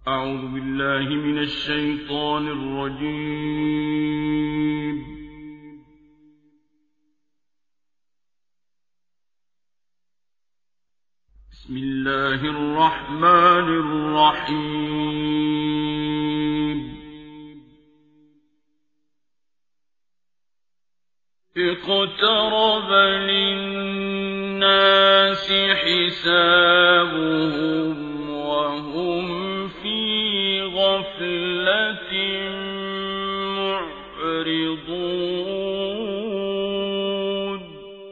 أعوذ بالله من الشيطان الرجيم. بسم الله الرحمن الرحيم. اقترب للناس حسابهم وهم في غفلة معرضون.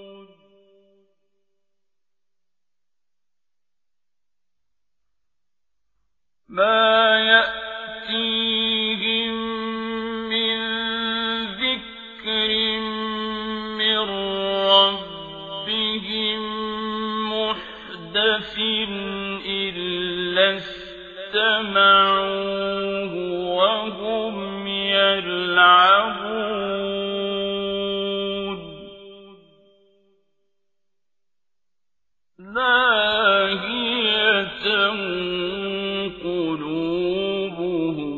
ما يأتيهم من ذكر من ربهم محدث إلا استمعوه وهم يلعبون. لاهية قلوبهم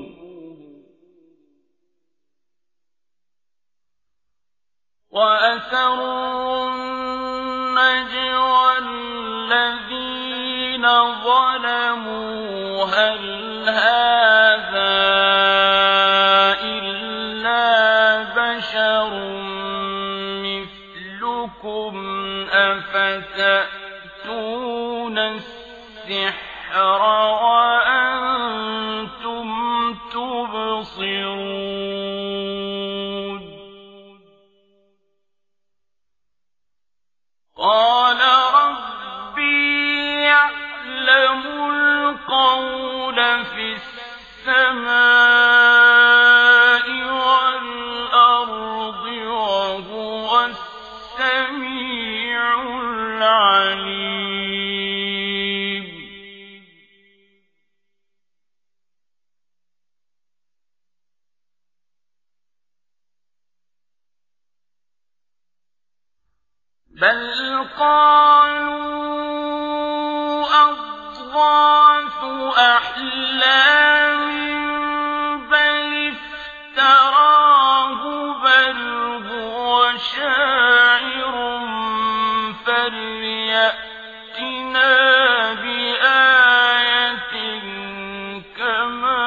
وأسروا النجوى الذين ظلموا هل هذا إلا بشر مثلكم أفتأتون السحر وأنتم تبصرون. قال ربي يعلم القول في السماء والأرض وهو السميع العليم. بل قالوا أضغاث أحلام بل افتراه بل هو شاعر فليأتنا بآية كما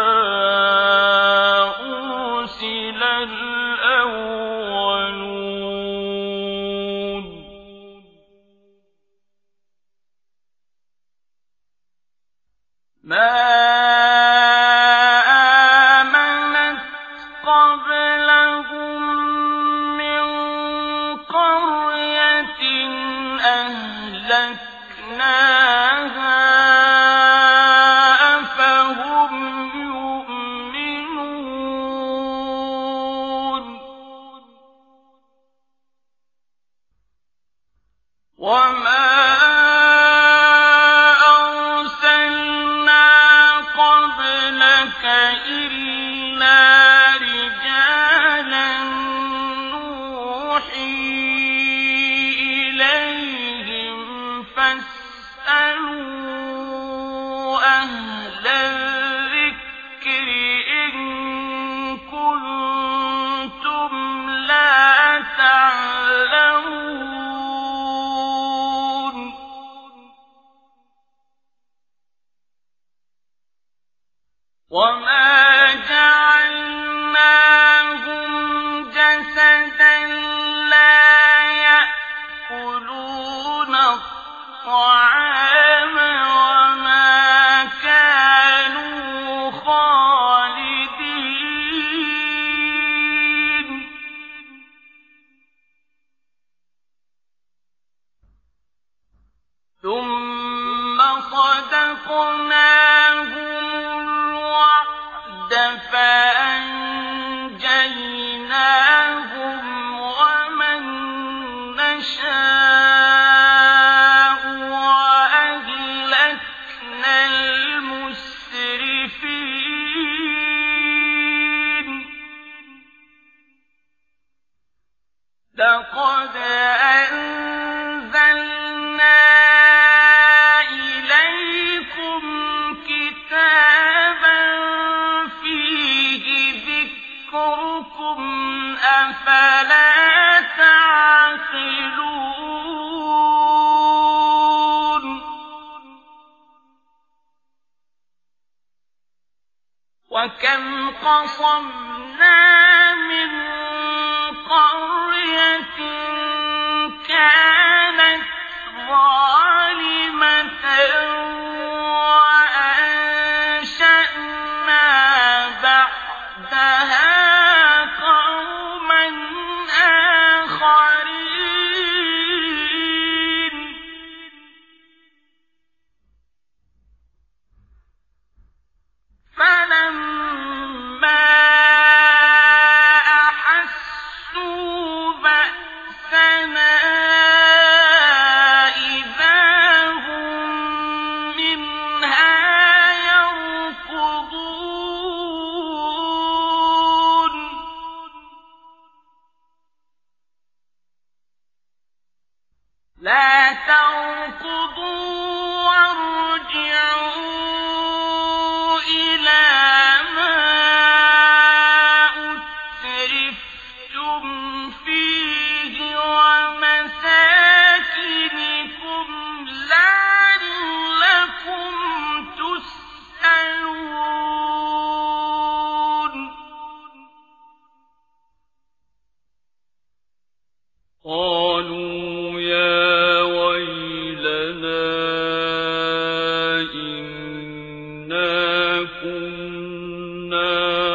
أرسل الأولون. ما آمنت قبلهم من قرية أهلكناها أفهم يؤمنون. وما قبلك إلا رجالا نوحي إليهم فاسألوا أهل الذكر إن كنتم لا تعلمون. وما جعلناهم جسدا لا يأكلون الطعام وما كانوا خالدين. ثم صدقناهم فأنجيناهم ومن نشاء وأهلكنا المسرفين. لقد أنزلنا إليكم كتابا وَكَمْ قَصَمْنَا مِنْ قَرْيَةٍ كَانَتْ ظَالِمَةً وَأَنشَأْنَا بَعْدَهَا قَوْمًا آخَرِينَ فَلَمَّا أَحَسُّوا بَأْسَنَا إِذَا هُم مِّنْهَا يَرْكُضُونَ لَا تَرْكُضُوا وَارْجِعُوا إِلَىٰ مَا أُتْرِفْتُمْ فِيهِ وَمَسَاكِنِكُمْ لَعَلَّكُمْ تُسْأَلُونَ قَالُوا يَا وَيْلَنَا إِنَّا كُنَّا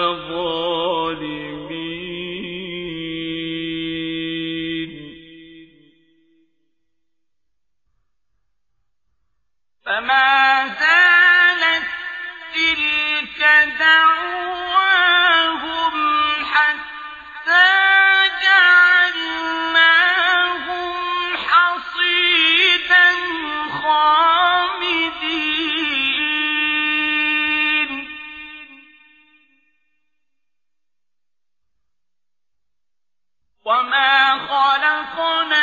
ظَالِمِينَ فَمَا زَالَتْ تِلْكَ دَعْوَاهُمْ حَتَّىٰ جَعَلْنَاهُمْ حَصِيدًا خَامِدِينَ وَمَا خَلَقْنَا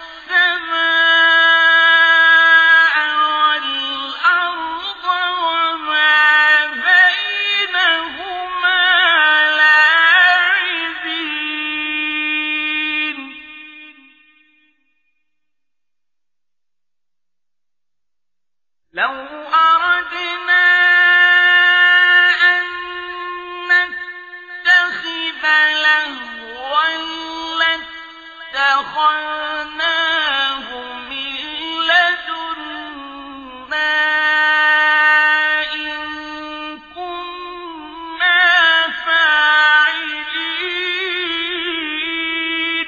السَّمَاءَ وَالْأَرْضَ وَمَا بَيْنَهُمَا لَاعِبِينَ لَوْ أَرَدْنَا أَن نَّتَّخِذَ لَهْوًا لَّاتَّخَذْنَاهُ مِن لَّدُنَّا إِن كُنَّا فَاعِلِينَ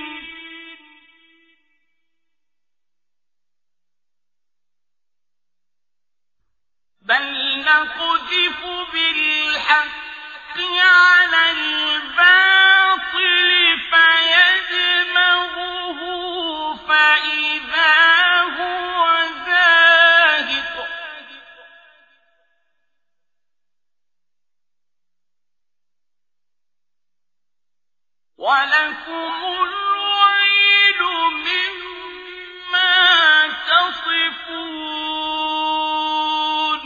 بَلْ نَقْذِفُ بِالْحَقِّ عَلَى الْبَاطِلِ فَيَدْمَغُهُ فَإِذَا هُوَ زَاهِقٌ وَلَكُمُ الْوَيْلُ مِمَّا تَصِفُونَ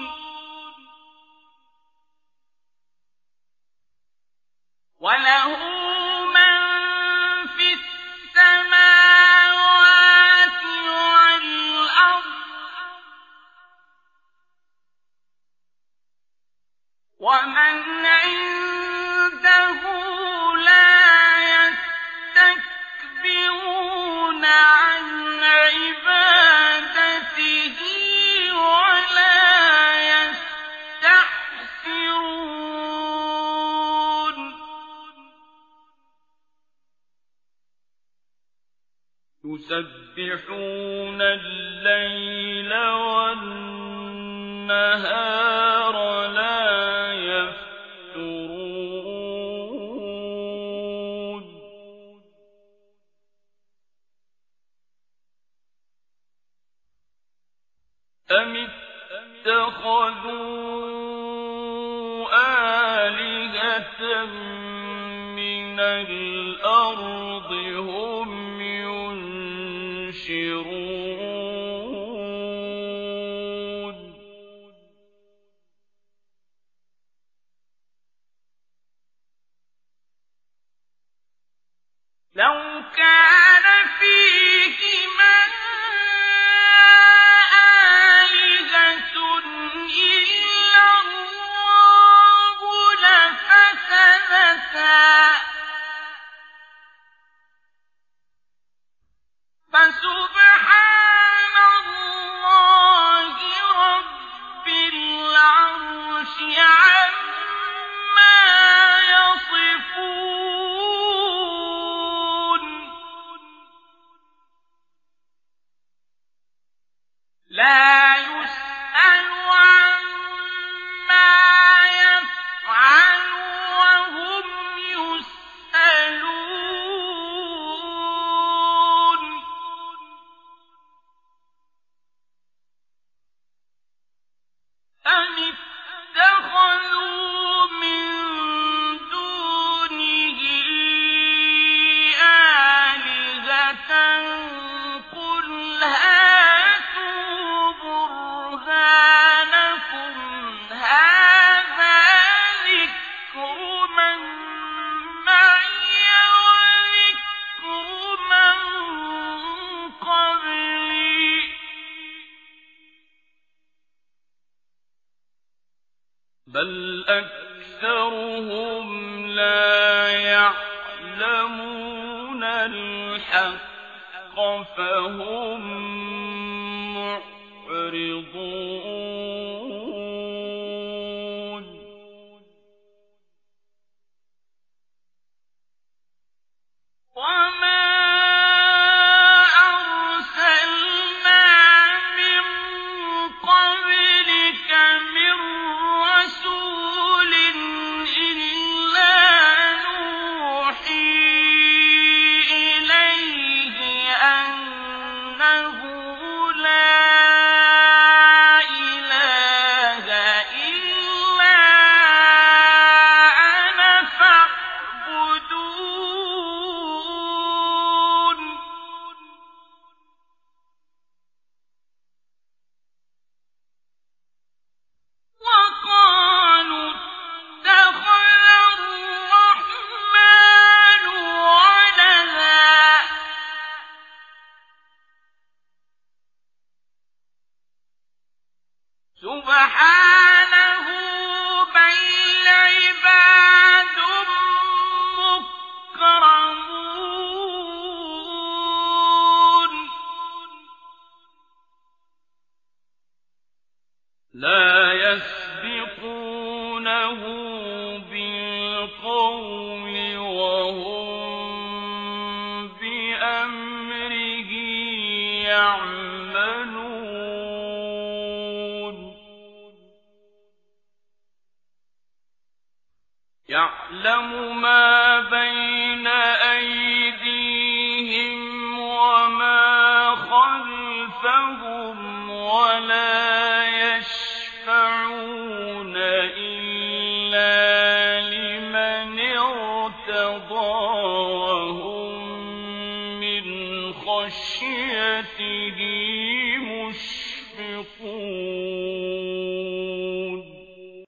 وَلَهُ مَن فِي السَّمَاوَاتِ وَالْأَرْضِ وَمَنْ عِندَهُ لَا يَسْتَكْبِرُونَ عَنْ عِبَادَتِهِ وَلَا يَسْتَحْسِرُونَ يُسَبِّحُونَ اللَّيْلَ وَالنَّهَارَ لَا يَفْتُرُونَ أَمِ اتَّخَذُوا آلِهَةً مِّنَ الْأَرْضِ هُمْ يُنشِرُونَ لَوْ كَانَ فِيهِمَا آلِهَةٌ إِلَّا بل أكثرهم لا يعلمون الحق فهم معرضون وما أرسلنا من قبلك من رسول إلا نوحي إليه أنه لا إله إلا أنا فاعبدون وقالوا اتخذ الرحمن ولدا سبحانه بل عباد مكرمون لا يسبقونه بالقول وهم بأمره يعملون يعلم ما بين أيديهم وما خلفهم ولا يشفعون إلا لمن ارتضى وهم من خشيته